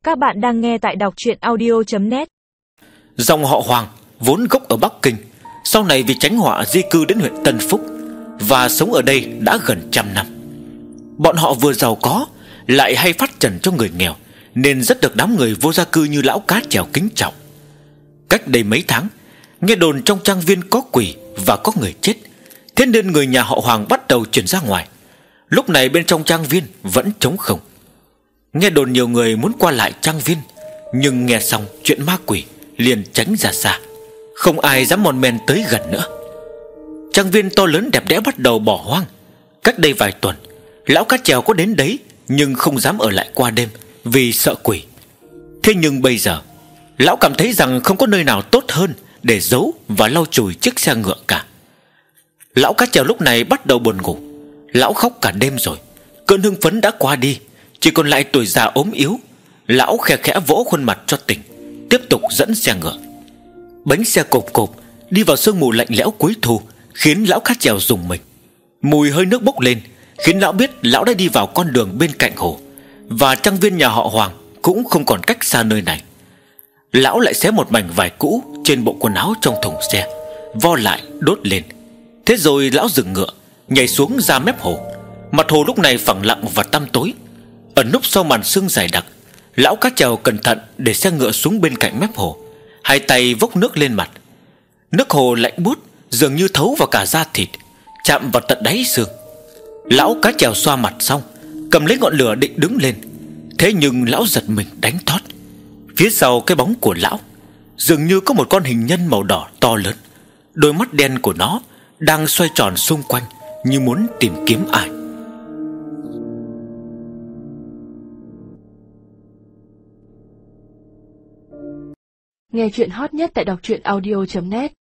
Các bạn đang nghe tại đọc truyện audio.net. Dòng họ Hoàng vốn gốc ở Bắc Kinh, sau này vì tránh họa di cư đến huyện Tân Phúc và sống ở đây đã gần 100 năm. Bọn họ vừa giàu có lại hay phát trần cho người nghèo, nên rất được đám người vô gia cư như lão cá trèo kính trọng. Cách đây mấy tháng, nghe đồn trong trang viên có quỷ và có người chết, thế nên người nhà họ Hoàng bắt đầu chuyển ra ngoài. Lúc này bên trong trang viên vẫn trống không. Nghe đồn nhiều người muốn qua lại trang viên, nhưng nghe xong chuyện ma quỷ liền tránh ra xa, không ai dám mòn men tới gần nữa. Trang viên to lớn đẹp đẽ bắt đầu bỏ hoang. Cách đây vài tuần, lão cá trèo có đến đấy, nhưng không dám ở lại qua đêm vì sợ quỷ. Thế nhưng bây giờ, lão cảm thấy rằng không có nơi nào tốt hơn để giấu và lau chùi chiếc xe ngựa cả. Lão cá trèo lúc này bắt đầu buồn ngủ. Lão khóc cả đêm rồi, cơn hưng phấn đã qua đi, chỉ còn lại tuổi già ốm yếu. Lão khẽ khẽ vỗ khuôn mặt cho tỉnh, tiếp tục dẫn xe ngựa. Bánh xe cộp cộp đi vào sương mù lạnh lẽo cuối thu, khiến lão cá trèo rùng mình. Mùi hơi nước bốc lên khiến lão biết lão đã đi vào con đường bên cạnh hồ, và trang viên nhà họ Hoàng cũng không còn cách xa nơi này. Lão lại xé một mảnh vải cũ trên bộ quần áo trong thùng xe, vo lại đốt lên. Thế rồi lão dừng ngựa, nhảy xuống ra mép hồ. Mặt hồ lúc này phẳng lặng và tăm tối. Ẩn núp sau màn sương dày đặc, lão cá trèo cẩn thận để xe ngựa xuống bên cạnh mép hồ, hai tay vốc nước lên mặt. Nước hồ lạnh buốt, dường như thấu vào cả da thịt, chạm vào tận đáy xương. Lão cá trèo xoa mặt xong, cầm lấy ngọn lửa định đứng lên. Thế nhưng lão giật mình đánh thót. Phía sau cái bóng của lão dường như có một con hình nhân màu đỏ to lớn. Đôi mắt đen của nó đang xoay tròn xung quanh, như muốn tìm kiếm ai. Nghe chuyện hot nhất tại đọc truyện audio.net.